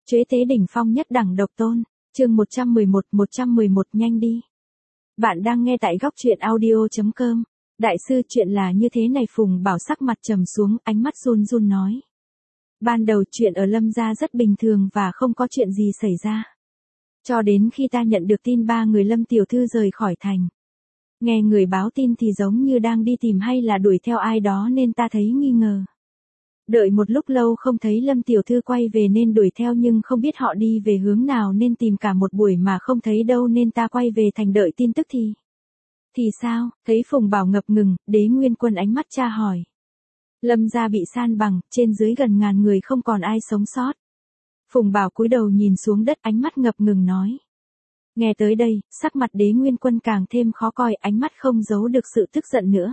Chế tế đỉnh phong nhất đẳng độc tôn, chương 111 nhanh đi. Bạn đang nghe tại góc truyện audio.com. Đại sư, chuyện là như thế này. Phùng Bảo sắc mặt trầm xuống, ánh mắt run run nói. Ban đầu chuyện ở Lâm gia rất bình thường và không có chuyện gì xảy ra. Cho đến khi ta nhận được tin 3 người Lâm tiểu thư rời khỏi thành. Nghe người báo tin thì giống như đang đi tìm hay là đuổi theo ai đó nên ta thấy nghi ngờ. Đợi một lúc lâu không thấy Lâm tiểu thư quay về nên đuổi theo, nhưng không biết họ đi về hướng nào nên tìm cả một buổi mà không thấy đâu, nên ta quay về thành đợi tin tức thì sao? Thấy Phùng Bảo ngập ngừng, Đế Nguyên Quân ánh mắt tra hỏi. Lâm gia bị san bằng, trên dưới gần ngàn người không còn ai sống sót. Phùng Bảo cúi đầu nhìn xuống đất, ánh mắt ngập ngừng nói. Nghe tới đây, sắc mặt Đế Nguyên Quân càng thêm khó coi, ánh mắt không giấu được sự tức giận nữa.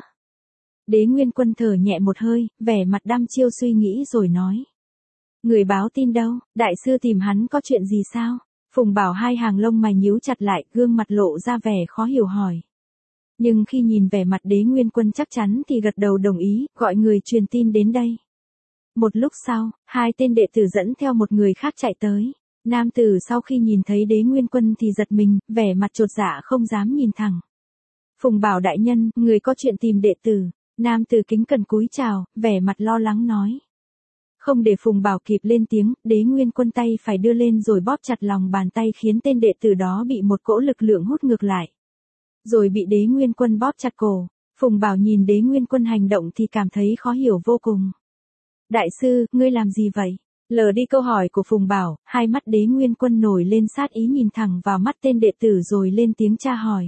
Đế Nguyên Quân thở nhẹ một hơi, vẻ mặt đăm chiêu suy nghĩ rồi nói. Người báo tin đâu, đại sư tìm hắn có chuyện gì sao? Phùng Bảo hai hàng lông mày nhíu chặt lại, gương mặt lộ ra vẻ khó hiểu hỏi. Nhưng khi nhìn vẻ mặt Đế Nguyên Quân chắc chắn thì gật đầu đồng ý, gọi người truyền tin đến đây. Một lúc sau, 2 tên đệ tử dẫn theo một người khác chạy tới. Nam tử sau khi nhìn thấy Đế Nguyên Quân thì giật mình, vẻ mặt chột dạ không dám nhìn thẳng. Phùng Bảo đại nhân, người có chuyện tìm đệ tử. Nam tử kính cẩn cúi chào, vẻ mặt lo lắng nói. Không để Phùng Bảo kịp lên tiếng, Đế Nguyên Quân tay phải đưa lên rồi bóp chặt lòng bàn tay, khiến tên đệ tử đó bị một cỗ lực lượng hút ngược lại. Rồi bị Đế Nguyên Quân bóp chặt cổ. Phùng Bảo nhìn Đế Nguyên Quân hành động thì cảm thấy khó hiểu vô cùng. Đại sư, ngươi làm gì vậy? Lờ đi câu hỏi của Phùng Bảo, hai mắt Đế Nguyên Quân nổi lên sát ý, nhìn thẳng vào mắt tên đệ tử rồi lên tiếng tra hỏi.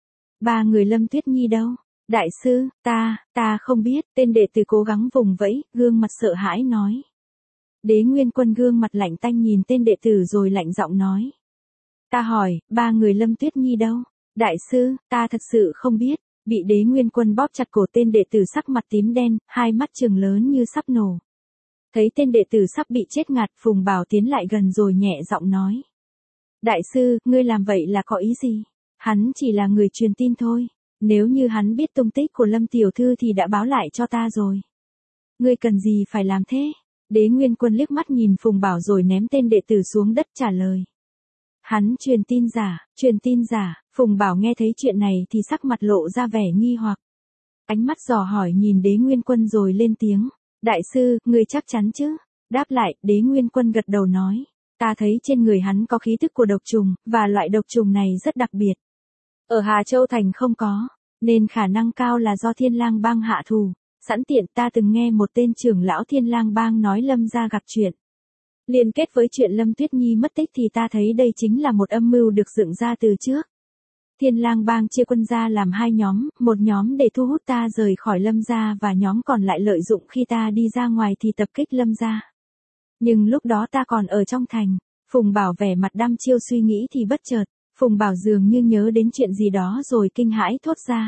3 người Lâm Tuyết Nhi đâu? Đại sư, ta không biết. Tên đệ tử cố gắng vùng vẫy, gương mặt sợ hãi nói. Đế Nguyên Quân gương mặt lạnh tanh nhìn tên đệ tử rồi lạnh giọng nói. Ta hỏi, 3 người Lâm Tuyết Nhi đâu? Đại sư, ta thật sự không biết. Bị Đế Nguyên Quân bóp chặt cổ, tên đệ tử sắc mặt tím đen, hai mắt trừng lớn như sắp nổ. Thấy tên đệ tử sắp bị chết ngạt, Phùng Bảo tiến lại gần rồi nhẹ giọng nói. Đại sư, ngươi làm vậy là có ý gì? Hắn chỉ là người truyền tin thôi. Nếu như hắn biết tung tích của Lâm tiểu thư thì đã báo lại cho ta rồi. Ngươi cần gì phải làm thế? Đế Nguyên Quân liếc mắt nhìn Phùng Bảo rồi ném tên đệ tử xuống đất trả lời. Hắn truyền tin giả. Phùng Bảo nghe thấy chuyện này thì sắc mặt lộ ra vẻ nghi hoặc. Ánh mắt dò hỏi nhìn Đế Nguyên Quân rồi lên tiếng. Đại sư, ngươi chắc chắn chứ? Đáp lại, Đế Nguyên Quân gật đầu nói. Ta thấy trên người hắn có khí tức của độc trùng, và loại độc trùng này rất đặc biệt. Ở Hà Châu Thành không có, nên khả năng cao là do Thiên Lang Bang hạ thủ. Sẵn tiện, ta từng nghe một tên trưởng lão Thiên Lang Bang nói Lâm gia gặp chuyện. Liên kết với chuyện Lâm Tuyết Nhi mất tích thì ta thấy đây chính là một âm mưu được dựng ra từ trước. Thiên Lang Bang chia quân ra làm 2 nhóm, một nhóm để thu hút ta rời khỏi Lâm gia và nhóm còn lại lợi dụng khi ta đi ra ngoài thì tập kích Lâm gia. Nhưng lúc đó ta còn ở trong thành. Phùng Bảo vẻ mặt đăm chiêu suy nghĩ thì bất chợt, Phùng Bảo dường như nhớ đến chuyện gì đó rồi kinh hãi thốt ra.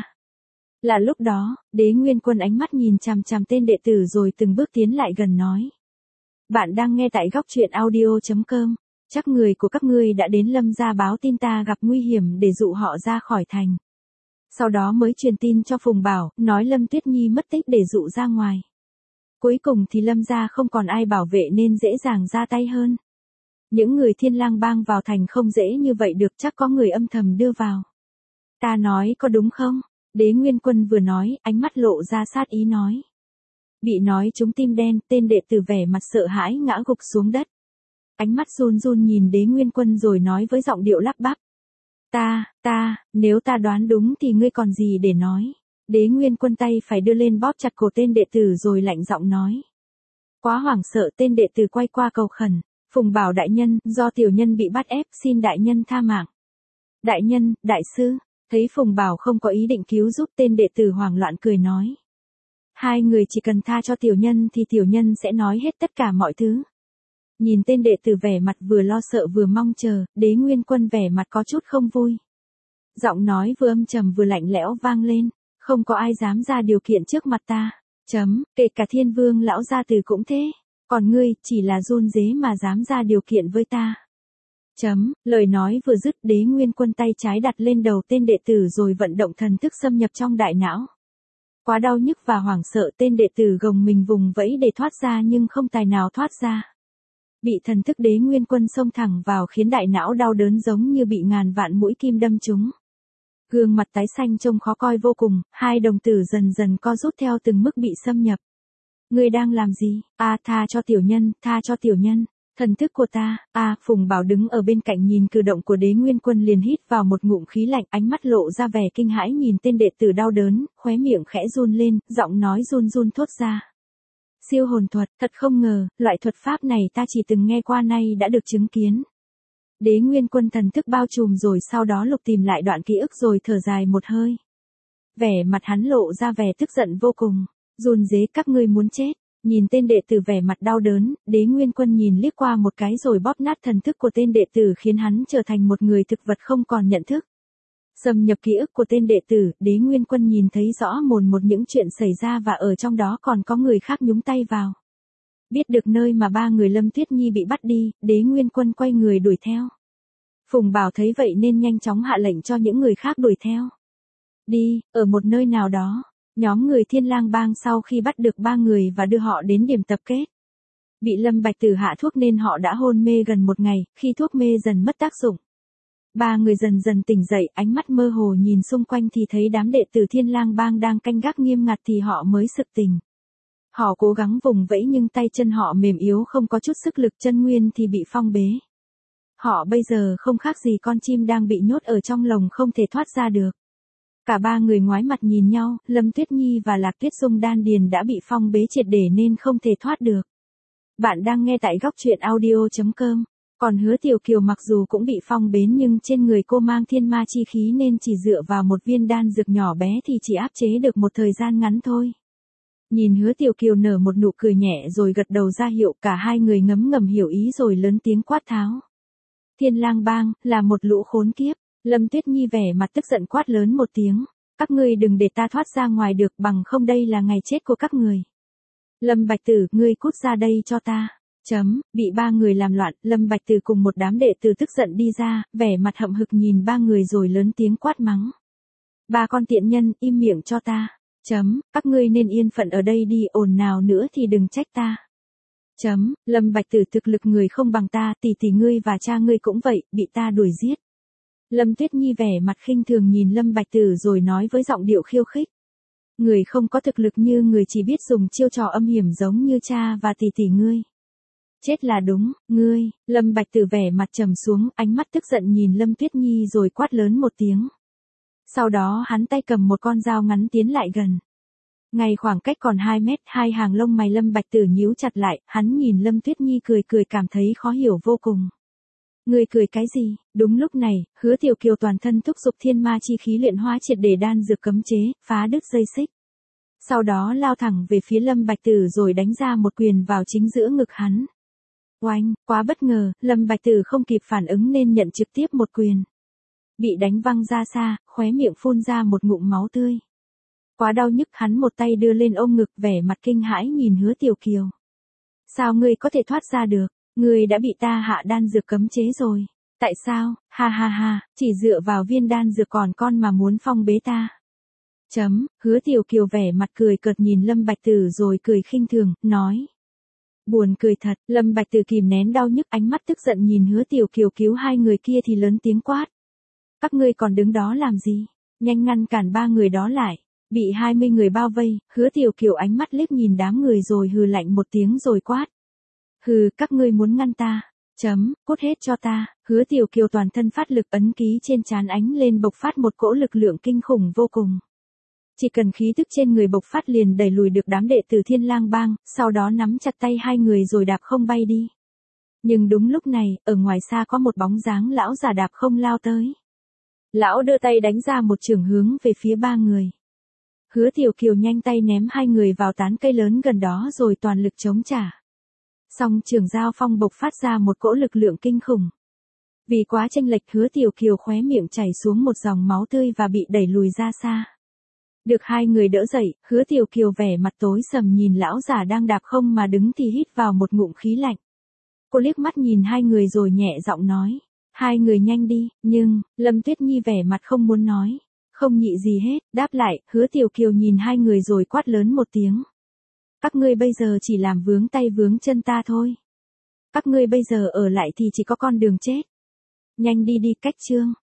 Là lúc đó, Đế Nguyên Quân ánh mắt nhìn chằm chằm tên đệ tử rồi từng bước tiến lại gần nói. Bạn đang nghe tại góc truyện audio.com. Chắc người của các ngươi đã đến Lâm gia báo tin ta gặp nguy hiểm để dụ họ ra khỏi thành. Sau đó mới truyền tin cho Phùng Bảo, nói Lâm Tuyết Nhi mất tích để dụ ra ngoài. Cuối cùng thì Lâm gia không còn ai bảo vệ nên dễ dàng ra tay hơn. Những người Thiên Lang Bang vào thành không dễ như vậy được, chắc có người âm thầm đưa vào. Ta nói có đúng không? Đế Nguyên Quân vừa nói, ánh mắt lộ ra sát ý nói. Bị nói trúng tim đen, tên đệ tử vẻ mặt sợ hãi ngã gục xuống đất. Ánh mắt run run nhìn Đế Nguyên Quân rồi nói với giọng điệu lắp bắp. Nếu ta đoán đúng thì ngươi còn gì để nói. Đế Nguyên Quân tay phải đưa lên bóp chặt cổ tên đệ tử rồi lạnh giọng nói. Quá hoảng sợ, tên đệ tử quay qua cầu khẩn. Phùng Bảo đại nhân, do tiểu nhân bị bắt ép, xin đại nhân tha mạng. Đại nhân, đại sư. Thấy Phùng Bảo không có ý định cứu giúp, tên đệ tử hoảng loạn cười nói. 2 người chỉ cần tha cho tiểu nhân thì tiểu nhân sẽ nói hết tất cả mọi thứ. Nhìn tên đệ tử vẻ mặt vừa lo sợ vừa mong chờ, Đế Nguyên Quân vẻ mặt có chút không vui. Giọng nói vừa âm trầm vừa lạnh lẽo vang lên. Không có ai dám ra điều kiện trước mặt ta. Kể cả Thiên Vương lão gia tử cũng thế. Còn ngươi, chỉ là run rế mà dám ra điều kiện với ta. Lời nói vừa dứt, Đế Nguyên Quân tay trái đặt lên đầu tên đệ tử rồi vận động thần thức xâm nhập trong đại não. Quá đau nhức và hoảng sợ, tên đệ tử gồng mình vùng vẫy để thoát ra nhưng không tài nào thoát ra. Bị thần thức Đế Nguyên Quân xông thẳng vào khiến đại não đau đớn giống như bị ngàn vạn mũi kim đâm trúng. Gương mặt tái xanh trông khó coi vô cùng, hai đồng tử dần dần co rút theo từng mức bị xâm nhập. Ngươi đang làm gì? Tha cho tiểu nhân, tha cho tiểu nhân. Thần thức của ta, Phùng Bảo đứng ở bên cạnh nhìn cử động của Đế Nguyên Quân liền hít vào một ngụm khí lạnh, ánh mắt lộ ra vẻ kinh hãi nhìn tên đệ tử đau đớn, khóe miệng khẽ run lên, giọng nói run run thốt ra. Siêu hồn thuật, thật không ngờ, loại thuật pháp này ta chỉ từng nghe qua nay đã được chứng kiến. Đế Nguyên Quân thần thức bao trùm rồi sau đó lục tìm lại đoạn ký ức rồi thở dài một hơi. Vẻ mặt hắn lộ ra vẻ tức giận vô cùng, run rế các ngươi muốn chết. Nhìn tên đệ tử vẻ mặt đau đớn, Đế Nguyên Quân nhìn liếc qua một cái rồi bóp nát thần thức của tên đệ tử khiến hắn trở thành một người thực vật không còn nhận thức. Xâm nhập ký ức của tên đệ tử, Đế Nguyên Quân nhìn thấy rõ mồn một những chuyện xảy ra và ở trong đó còn có người khác nhúng tay vào. Biết được nơi mà ba người Lâm Tuyết Nhi bị bắt đi, Đế Nguyên Quân quay người đuổi theo. Phùng Bảo thấy vậy nên nhanh chóng hạ lệnh cho những người khác đuổi theo. Đi, ở một nơi nào đó. Nhóm người Thiên Lang Bang sau khi bắt được ba người và đưa họ đến điểm tập kết. Bị Lâm Bạch Tử hạ thuốc nên họ đã hôn mê gần một ngày, khi thuốc mê dần mất tác dụng. Ba người dần dần tỉnh dậy, ánh mắt mơ hồ nhìn xung quanh thì thấy đám đệ tử Thiên Lang Bang đang canh gác nghiêm ngặt thì họ mới sực tỉnh. Họ cố gắng vùng vẫy nhưng tay chân họ mềm yếu không có chút sức lực, chân nguyên thì bị phong bế. Họ bây giờ không khác gì con chim đang bị nhốt ở trong lồng không thể thoát ra được. Cả ba người ngoái mặt nhìn nhau, Lâm Tuyết Nhi và Lạc Tuyết Dung đan điền đã bị phong bế triệt để nên không thể thoát được. Bạn đang nghe tại góc truyện audio.com. Còn Hứa Tiểu Kiều mặc dù cũng bị phong bế nhưng trên người cô mang thiên ma chi khí nên chỉ dựa vào một viên đan dược nhỏ bé thì chỉ áp chế được một thời gian ngắn thôi. Nhìn Hứa Tiểu Kiều nở một nụ cười nhẹ rồi gật đầu ra hiệu, cả hai người ngấm ngầm hiểu ý rồi lớn tiếng quát tháo. Thiên Lang Bang, là một lũ khốn kiếp. Lâm Tuyết Nhi vẻ mặt tức giận quát lớn một tiếng. Các ngươi đừng để ta thoát ra ngoài được, bằng không đây là ngày chết của các người. Lâm Bạch Tử, ngươi cút ra đây cho ta. Bị ba người làm loạn, Lâm Bạch Tử cùng một đám đệ tử tức giận đi ra, vẻ mặt hậm hực nhìn ba người rồi lớn tiếng quát mắng. Ba con tiện nhân, im miệng cho ta. Các ngươi nên yên phận ở đây đi, ồn nào nữa thì đừng trách ta. Lâm Bạch Tử thực lực người không bằng ta, tỷ ngươi và cha ngươi cũng vậy, bị ta đuổi giết. Lâm Tuyết Nhi vẻ mặt khinh thường nhìn Lâm Bạch Tử rồi nói với giọng điệu khiêu khích. Người không có thực lực như người chỉ biết dùng chiêu trò âm hiểm giống như cha và tỷ ngươi. Chết là đúng, ngươi. Lâm Bạch Tử vẻ mặt trầm xuống, ánh mắt tức giận nhìn Lâm Tuyết Nhi rồi quát lớn một tiếng. Sau đó hắn tay cầm một con dao ngắn tiến lại gần. Ngay khoảng cách còn 2 mét, hai hàng lông mày Lâm Bạch Tử nhíu chặt lại, hắn nhìn Lâm Tuyết Nhi cười cảm thấy khó hiểu vô cùng. Ngươi cười cái gì? Đúng lúc này, Hứa Tiểu Kiều toàn thân thúc giục thiên ma chi khí luyện hóa triệt để đan dược cấm chế, phá đứt dây xích. Sau đó lao thẳng về phía Lâm Bạch Tử rồi đánh ra một quyền vào chính giữa ngực hắn. Oanh, quá bất ngờ, Lâm Bạch Tử không kịp phản ứng nên nhận trực tiếp một quyền. Bị đánh văng ra xa, khóe miệng phun ra một ngụm máu tươi. Quá đau nhức, hắn một tay đưa lên ôm ngực, vẻ mặt kinh hãi nhìn Hứa Tiểu Kiều. Sao ngươi có thể thoát ra được? Ngươi đã bị ta hạ đan dược cấm chế rồi. Tại sao? Ha, chỉ dựa vào viên đan dược còn con mà muốn phong bế ta. Hứa Tiểu Kiều vẻ mặt cười cợt nhìn Lâm Bạch Tử rồi cười khinh thường, nói. Buồn cười thật, Lâm Bạch Tử kìm nén đau nhức, ánh mắt tức giận nhìn Hứa Tiểu Kiều cứu hai người kia thì lớn tiếng quát. Các ngươi còn đứng đó làm gì? Nhanh ngăn cản ba người đó lại. Bị 20 người bao vây, Hứa Tiểu Kiều ánh mắt liếc nhìn đám người rồi hừ lạnh một tiếng rồi quát. Hừ, các ngươi muốn ngăn ta. Cút hết cho ta. Hứa Tiểu Kiều toàn thân phát lực, ấn ký trên trán ánh lên bộc phát một cỗ lực lượng kinh khủng vô cùng. Chỉ cần khí tức trên người bộc phát liền đẩy lùi được đám đệ tử Thiên Lang Bang, sau đó nắm chặt tay hai người rồi đạp không bay đi. Nhưng đúng lúc này, ở ngoài xa có một bóng dáng lão già đạp không lao tới. Lão đưa tay đánh ra một chưởng hướng về phía ba người. Hứa Tiểu Kiều nhanh tay ném hai người vào tán cây lớn gần đó rồi toàn lực chống trả. Song trường giao phong bộc phát ra một cỗ lực lượng kinh khủng. Vì quá chênh lệch, Hứa Tiểu Kiều khóe miệng chảy xuống một dòng máu tươi và bị đẩy lùi ra xa. Được hai người đỡ dậy, Hứa Tiểu Kiều vẻ mặt tối sầm nhìn lão già đang đạp không mà đứng thì hít vào một ngụm khí lạnh. Cô liếc mắt nhìn hai người rồi nhẹ giọng nói. Hai người nhanh đi, nhưng, Lâm Tuyết Nhi vẻ mặt không muốn nói. Không nhị gì hết, đáp lại, Hứa Tiểu Kiều nhìn hai người rồi quát lớn một tiếng. Các ngươi bây giờ chỉ làm vướng tay vướng chân ta thôi. Các ngươi bây giờ ở lại thì chỉ có con đường chết. Nhanh đi đi, cách chương.